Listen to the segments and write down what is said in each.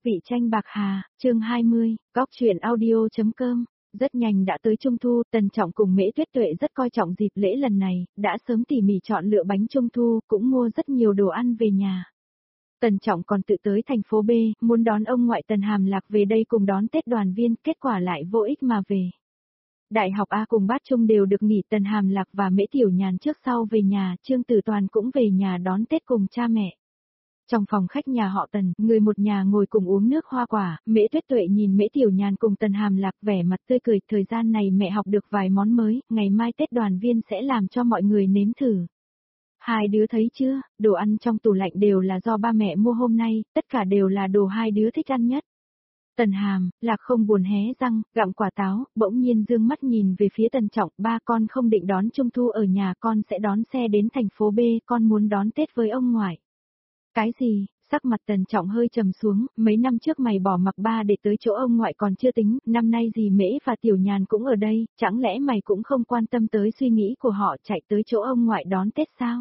Vị tranh bạc hà, chương 20, góc truyện audio.com. Rất nhanh đã tới Trung Thu, Tần Trọng cùng Mễ Tuyết Tuệ rất coi trọng dịp lễ lần này, đã sớm tỉ mỉ chọn lựa bánh Trung Thu, cũng mua rất nhiều đồ ăn về nhà. Tần Trọng còn tự tới thành phố B, muốn đón ông ngoại Tần Hàm Lạc về đây cùng đón Tết đoàn viên, kết quả lại vô ích mà về. Đại học A cùng Bát Trung đều được nghỉ, Tần Hàm Lạc và Mễ Tiểu Nhàn trước sau về nhà, Trương Tử Toàn cũng về nhà đón Tết cùng cha mẹ. Trong phòng khách nhà họ Tần, người một nhà ngồi cùng uống nước hoa quả, Mễ Tuyết Tuệ nhìn Mễ Tiểu Nhàn cùng Tần Hàm Lạc vẻ mặt tươi cười, thời gian này mẹ học được vài món mới, ngày mai Tết đoàn viên sẽ làm cho mọi người nếm thử. Hai đứa thấy chưa, đồ ăn trong tủ lạnh đều là do ba mẹ mua hôm nay, tất cả đều là đồ hai đứa thích ăn nhất. Tần Hàm Lạc không buồn hé răng, gặm quả táo, bỗng nhiên dương mắt nhìn về phía Tần Trọng, ba con không định đón Trung Thu ở nhà, con sẽ đón xe đến thành phố B, con muốn đón Tết với ông ngoại. Cái gì? Sắc mặt Tần Trọng hơi trầm xuống, mấy năm trước mày bỏ mặc ba để tới chỗ ông ngoại còn chưa tính, năm nay dì Mễ và Tiểu Nhàn cũng ở đây, chẳng lẽ mày cũng không quan tâm tới suy nghĩ của họ chạy tới chỗ ông ngoại đón Tết sao?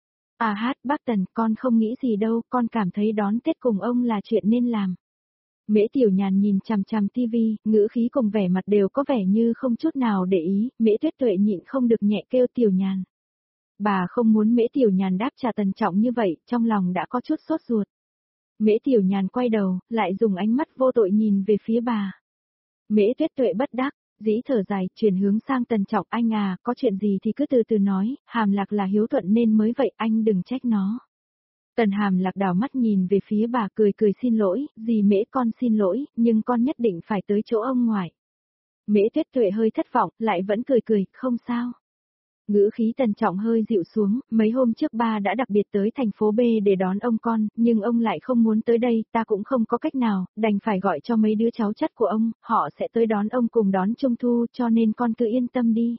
À hát, bác Tần, con không nghĩ gì đâu, con cảm thấy đón Tết cùng ông là chuyện nên làm. Mễ Tiểu Nhàn nhìn chằm chằm tivi, ngữ khí cùng vẻ mặt đều có vẻ như không chút nào để ý, Mễ Tuyết Tuệ nhịn không được nhẹ kêu Tiểu Nhàn. Bà không muốn Mễ Tiểu Nhàn đáp trả Tần Trọng như vậy, trong lòng đã có chút sốt ruột. Mễ Tiểu Nhàn quay đầu, lại dùng ánh mắt vô tội nhìn về phía bà. Mễ Tuyết Tuệ bất đắc dĩ thở dài, chuyển hướng sang Tần Trọng, anh à, có chuyện gì thì cứ từ từ nói, Hàm Lạc là hiếu thuận nên mới vậy, anh đừng trách nó. Tần Hàm Lạc đảo mắt nhìn về phía bà, cười cười xin lỗi, dì Mễ con xin lỗi, nhưng con nhất định phải tới chỗ ông ngoại. Mễ Tuyết Tuệ hơi thất vọng, lại vẫn cười cười, không sao. Ngữ khí Tần Trọng hơi dịu xuống, mấy hôm trước ba đã đặc biệt tới thành phố B để đón ông con, nhưng ông lại không muốn tới đây, ta cũng không có cách nào, đành phải gọi cho mấy đứa cháu chắt của ông, họ sẽ tới đón ông cùng đón Trung Thu, cho nên con cứ yên tâm đi.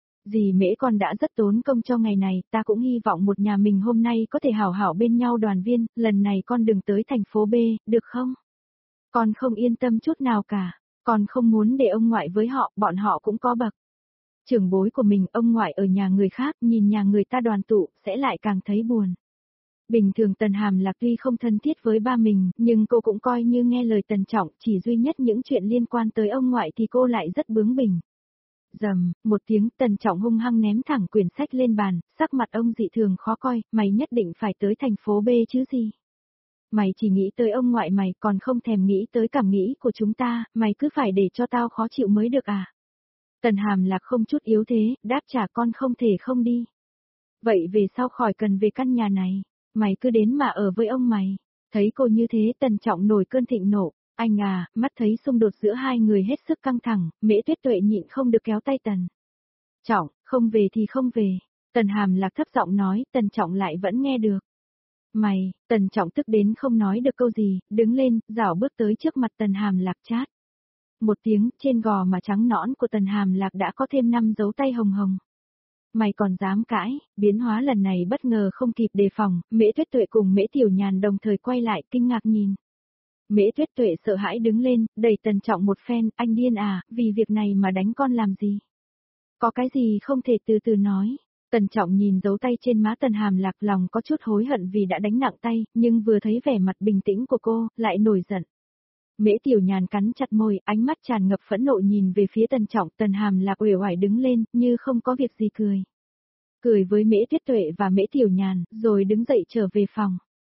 Dì Mễ con đã rất tốn công cho ngày này, ta cũng hy vọng một nhà mình hôm nay có thể hảo hảo bên nhau đoàn viên, lần này con đừng tới thành phố B, được không? Con không yên tâm chút nào cả, con không muốn để ông ngoại với họ, bọn họ cũng có bậc trưởng bối của mình, ông ngoại ở nhà người khác, nhìn nhà người ta đoàn tụ, sẽ lại càng thấy buồn. Bình thường Tần Hàm Lạc tuy không thân thiết với ba mình, nhưng cô cũng coi như nghe lời Tần Trọng, chỉ duy nhất những chuyện liên quan tới ông ngoại thì cô lại rất bướng bỉnh. Rầm, một tiếng, Tần Trọng hung hăng ném thẳng quyển sách lên bàn, sắc mặt ông dị thường khó coi, mày nhất định phải tới thành phố B chứ gì. Mày chỉ nghĩ tới ông ngoại mày, còn không thèm nghĩ tới cảm nghĩ của chúng ta, mày cứ phải để cho tao khó chịu mới được à. Tần Hàm Lạc không chút yếu thế, đáp trả con không thể không đi. Vậy về sau khỏi cần về căn nhà này, mày cứ đến mà ở với ông mày. Thấy cô như thế Tần Trọng nổi cơn thịnh nộ, anh à, mắt thấy xung đột giữa hai người hết sức căng thẳng, Mễ Tuyết Tuệ nhịn không được kéo tay Tần Trọng, không về thì không về. Tần Hàm Lạc thấp giọng nói, Tần Trọng lại vẫn nghe được. Mày, Tần Trọng tức đến không nói được câu gì, đứng lên, rảo bước tới trước mặt Tần Hàm Lạc chát. Một tiếng, trên gò mà trắng nõn của Tần Hàm Lạc đã có thêm 5 dấu tay hồng hồng. Mày còn dám cãi, biến hóa lần này bất ngờ không kịp đề phòng, Mễ Tuyết Tuệ cùng Mễ Tiểu Nhàn đồng thời quay lại kinh ngạc nhìn. Mễ Tuyết Tuệ sợ hãi đứng lên, đẩy Tần Trọng một phen, anh điên à, vì việc này mà đánh con làm gì? Có cái gì không thể từ từ nói? Tần Trọng nhìn dấu tay trên má Tần Hàm Lạc, lòng có chút hối hận vì đã đánh nặng tay, nhưng vừa thấy vẻ mặt bình tĩnh của cô, lại nổi giận. Mễ Tiểu Nhàn cắn chặt môi, ánh mắt tràn ngập phẫn nộ nhìn về phía Tần Trọng, Tần Hàm Lạc uể oải đứng lên, như không có việc gì cười. Cười với Mễ Tuyết Tuệ và Mễ Tiểu Nhàn, rồi đứng dậy trở về phòng.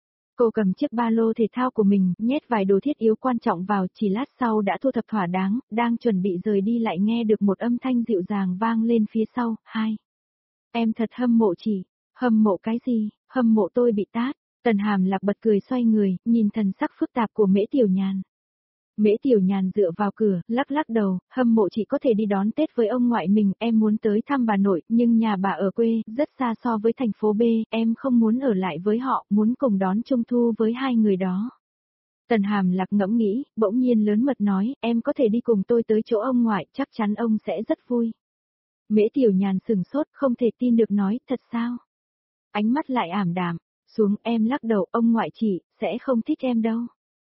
Cô cầm chiếc ba lô thể thao của mình, nhét vài đồ thiết yếu quan trọng vào, chỉ lát sau đã thu thập thỏa đáng, đang chuẩn bị rời đi lại nghe được một âm thanh dịu dàng vang lên phía sau, hai. Em thật hâm mộ chị, hâm mộ cái gì, hâm mộ tôi bị tát. Tần Hàm Lạc bật cười xoay người, nhìn thần sắc phức tạp của Mễ Tiểu Nhàn. Mễ Tiểu Nhàn dựa vào cửa, lắc lắc đầu, hâm mộ chị có thể đi đón Tết với ông ngoại mình, em muốn tới thăm bà nội, nhưng nhà bà ở quê, rất xa so với thành phố B, em không muốn ở lại với họ, muốn cùng đón Trung Thu với hai người đó. Tần Hàm Lạc ngẫm nghĩ, bỗng nhiên lớn mật nói, em có thể đi cùng tôi tới chỗ ông ngoại, chắc chắn ông sẽ rất vui. Mễ Tiểu Nhàn sừng sốt, không thể tin được nói, thật sao? Ánh mắt lại ảm đạm, xuống em lắc đầu, ông ngoại chị, sẽ không thích em đâu.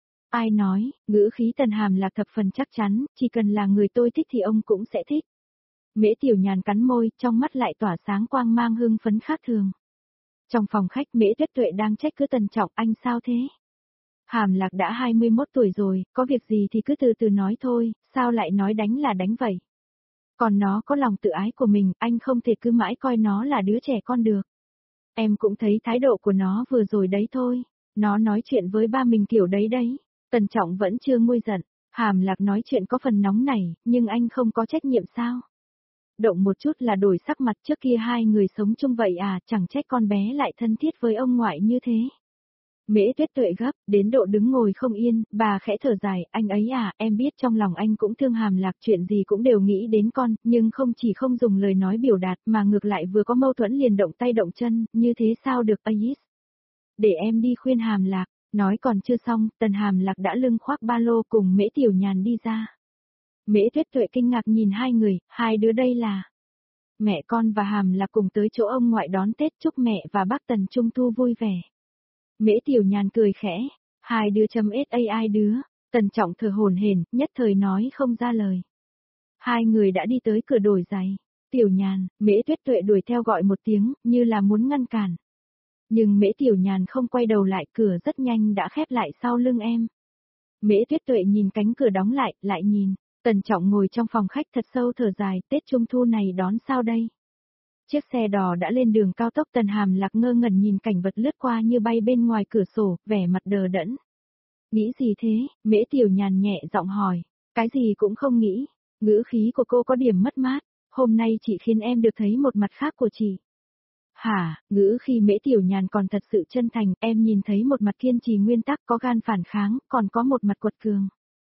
Ai nói, ngữ khí Tần Hàm Lạc thập phần chắc chắn, chỉ cần là người tôi thích thì ông cũng sẽ thích. Mễ Tiểu Nhàn cắn môi, trong mắt lại tỏa sáng quang mang hưng phấn khác thường. Trong phòng khách Mễ Tuyết Tuệ đang trách cứ Tần Trọng, anh sao thế? Hàm Lạc đã 21 tuổi rồi, có việc gì thì cứ từ từ nói thôi, sao lại nói đánh là đánh vậy? Còn nó có lòng tự ái của mình, anh không thể cứ mãi coi nó là đứa trẻ con được. Em cũng thấy thái độ của nó vừa rồi đấy thôi. Nó nói chuyện với ba mình kiểu đấy đấy. Tần Trọng vẫn chưa nguôi giận. Hàm Lạc nói chuyện có phần nóng nảy, nhưng anh không có trách nhiệm sao? Động một chút là đổi sắc mặt, trước kia hai người sống chung vậy à, chẳng trách con bé lại thân thiết với ông ngoại như thế. Mễ Tuyết Tuệ gấp, đến độ đứng ngồi không yên, bà khẽ thở dài, anh ấy à, em biết trong lòng anh cũng thương Hàm Lạc, chuyện gì cũng đều nghĩ đến con, nhưng không chỉ không dùng lời nói biểu đạt mà ngược lại vừa có mâu thuẫn liền động tay động chân, như thế sao được Ais? Để em đi khuyên Hàm Lạc, nói còn chưa xong, Tần Hàm Lạc đã lưng khoác ba lô cùng Mễ Tiểu Nhàn đi ra. Mễ Tuyết Tuệ kinh ngạc nhìn hai người, hai đứa đây là... Mẹ con và Hàm Lạc cùng tới chỗ ông ngoại đón Tết, chúc mẹ và bác Tần Trung Thu vui vẻ. Mễ Tiểu Nhàn cười khẽ, hai đứa chấm SAI đứa, Tần Trọng thở hổn hển, nhất thời nói không ra lời. Hai người đã đi tới cửa đổi giày. Tiểu Nhàn, Mễ Tuyết Tuệ đuổi theo gọi một tiếng, như là muốn ngăn cản. Nhưng Mễ Tiểu Nhàn không quay đầu lại, cửa rất nhanh đã khép lại sau lưng em. Mễ Tuyết Tuệ nhìn cánh cửa đóng lại nhìn. Tần Trọng ngồi trong phòng khách thật sâu thở dài, Tết Trung Thu này đón sao đây? Chiếc xe đò đã lên đường cao tốc, Tần Hàm Lạc ngơ ngẩn nhìn cảnh vật lướt qua như bay bên ngoài cửa sổ, vẻ mặt đờ đẫn. Nghĩ gì thế? Mễ Tiểu Nhàn nhẹ giọng hỏi. Cái gì cũng không nghĩ. Ngữ khí của cô có điểm mất mát. Hôm nay chị khiến em được thấy một mặt khác của chị. Hả, ngữ khi Mễ Tiểu Nhàn còn thật sự chân thành, em nhìn thấy một mặt kiên trì nguyên tắc, có gan phản kháng, còn có một mặt quật cường.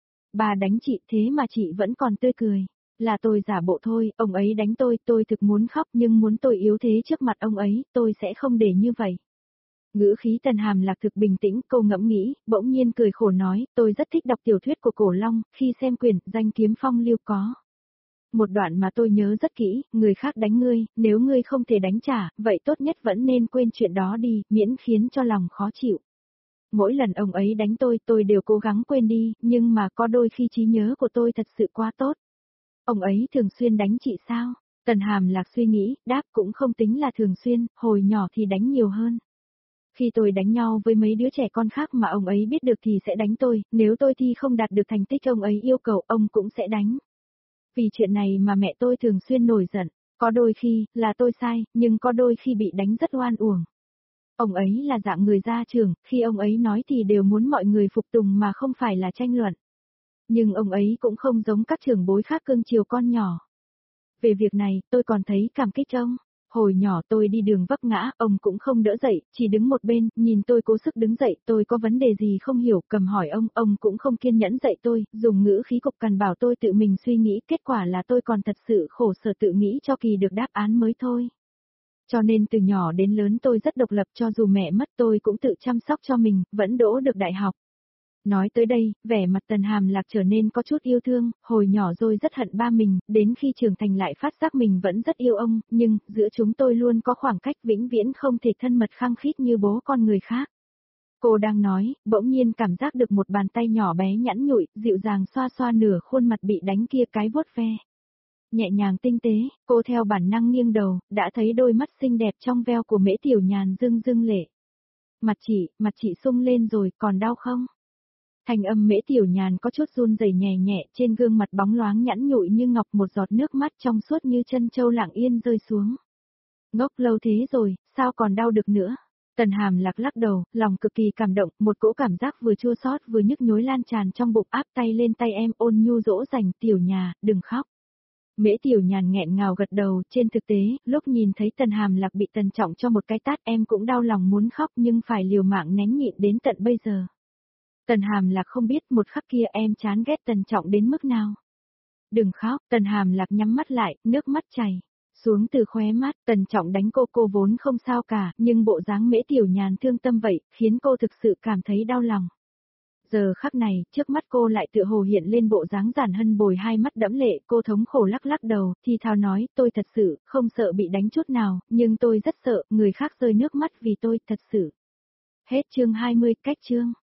Bà đánh chị thế mà chị vẫn còn tươi cười. Là tôi giả bộ thôi, ông ấy đánh tôi thực muốn khóc, nhưng muốn tôi yếu thế trước mặt ông ấy, tôi sẽ không để như vậy. Ngữ khí Tần Hàm Lạc thực bình tĩnh, cô ngẫm nghĩ, bỗng nhiên cười khổ nói, tôi rất thích đọc tiểu thuyết của Cổ Long, khi xem quyển Danh Kiếm Phong Lưu có. Một đoạn mà tôi nhớ rất kỹ, người khác đánh ngươi, nếu ngươi không thể đánh trả, vậy tốt nhất vẫn nên quên chuyện đó đi, miễn khiến cho lòng khó chịu. Mỗi lần ông ấy đánh tôi đều cố gắng quên đi, nhưng mà có đôi khi trí nhớ của tôi thật sự quá tốt. Ông ấy thường xuyên đánh chị sao? Tần Hàm Lạc suy nghĩ, đáp cũng không tính là thường xuyên, hồi nhỏ thì đánh nhiều hơn. Khi tôi đánh nhau với mấy đứa trẻ con khác mà ông ấy biết được thì sẽ đánh tôi, nếu tôi thi không đạt được thành tích ông ấy yêu cầu, ông cũng sẽ đánh. Vì chuyện này mà mẹ tôi thường xuyên nổi giận, có đôi khi, là tôi sai, nhưng có đôi khi bị đánh rất oan uổng. Ông ấy là dạng người gia trưởng, khi ông ấy nói thì đều muốn mọi người phục tùng mà không phải là tranh luận. Nhưng ông ấy cũng không giống các trưởng bối khác cưng chiều con nhỏ. Về việc này, tôi còn thấy cảm kích ông. Hồi nhỏ tôi đi đường vấp ngã, ông cũng không đỡ dậy, chỉ đứng một bên, nhìn tôi cố sức đứng dậy, tôi có vấn đề gì không hiểu, cầm hỏi ông cũng không kiên nhẫn dạy tôi, dùng ngữ khí cục cằn bảo tôi tự mình suy nghĩ, kết quả là tôi còn thật sự khổ sở tự nghĩ cho kỳ được đáp án mới thôi. Cho nên từ nhỏ đến lớn tôi rất độc lập, cho dù mẹ mất tôi cũng tự chăm sóc cho mình, vẫn đỗ được đại học. Nói tới đây, vẻ mặt Tần Hàm Lạc trở nên có chút yêu thương, hồi nhỏ rồi rất hận ba mình, đến khi trưởng thành lại phát giác mình vẫn rất yêu ông, nhưng, giữa chúng tôi luôn có khoảng cách vĩnh viễn không thể thân mật khăng khít như bố con người khác. Cô đang nói, bỗng nhiên cảm giác được một bàn tay nhỏ bé nhẵn nhụi, dịu dàng xoa xoa nửa khuôn mặt bị đánh kia cái vuốt ve. Nhẹ nhàng tinh tế, cô theo bản năng nghiêng đầu, đã thấy đôi mắt xinh đẹp trong veo của Mễ Tiểu Nhàn rưng rưng lệ. Mặt chị sung lên rồi, còn đau không? Thanh âm Mễ Tiểu Nhàn có chút run rẩy nhẹ nhẹ, trên gương mặt bóng loáng nhẵn nhụi như ngọc, một giọt nước mắt trong suốt như chân châu lặng yên rơi xuống. Ngốc lâu thế rồi, sao còn đau được nữa? Tần Hàm Lạc lắc đầu, lòng cực kỳ cảm động, một cỗ cảm giác vừa chua xót vừa nhức nhối lan tràn trong bụng, áp tay lên tay em ôn nhu dỗ dành, Tiểu Nhà, đừng khóc. Mễ Tiểu Nhàn nghẹn ngào gật đầu, trên thực tế, lúc nhìn thấy Tần Hàm Lạc bị Tần Trọng cho một cái tát em cũng đau lòng muốn khóc nhưng phải liều mạng nén nhịn đến tận bây giờ. Tần Hàm Lạc không biết một khắc kia em chán ghét Tần Trọng đến mức nào. Đừng khóc, Tần Hàm Lạc nhắm mắt lại, nước mắt chảy xuống từ khóe mắt, Tần Trọng đánh cô vốn không sao cả, nhưng bộ dáng Mễ Tiểu Nhàn thương tâm vậy, khiến cô thực sự cảm thấy đau lòng. Giờ khắc này, trước mắt cô lại tựa hồ hiện lên bộ dáng Giản Hân Bồi, hai mắt đẫm lệ, cô thống khổ lắc lắc đầu, thì thào nói, tôi thật sự, không sợ bị đánh chút nào, nhưng tôi rất sợ, người khác rơi nước mắt vì tôi, thật sự. Hết chương 20, cách chương.